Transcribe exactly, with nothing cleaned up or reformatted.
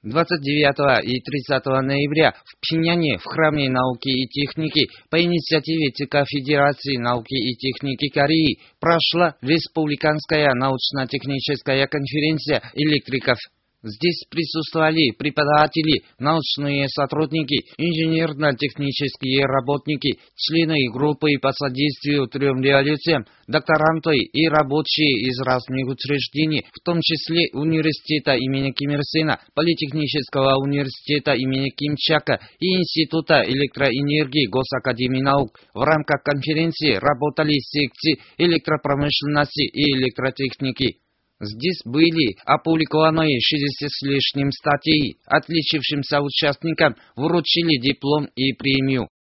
двадцать девятого и тридцатого ноября в Пхеньяне в Храме науки и техники по инициативе ЦК Федерации науки и техники Кореи прошла Республиканская научно-техническая конференция электриков. Здесь присутствовали преподаватели, научные сотрудники, инженерно-технические работники, члены группы по содействию трем революциям, докторанты и рабочие из разных учреждений, в том числе университета имени Ким Ир Сена, Политехнического университета имени Ким Чака и Института электроэнергии Госакадемии наук. В рамках конференции работали секции электропромышленности и электротехники. Здесь были опубликованы шестьдесят с лишним статей. Отличившимся участникам вручили диплом и премию.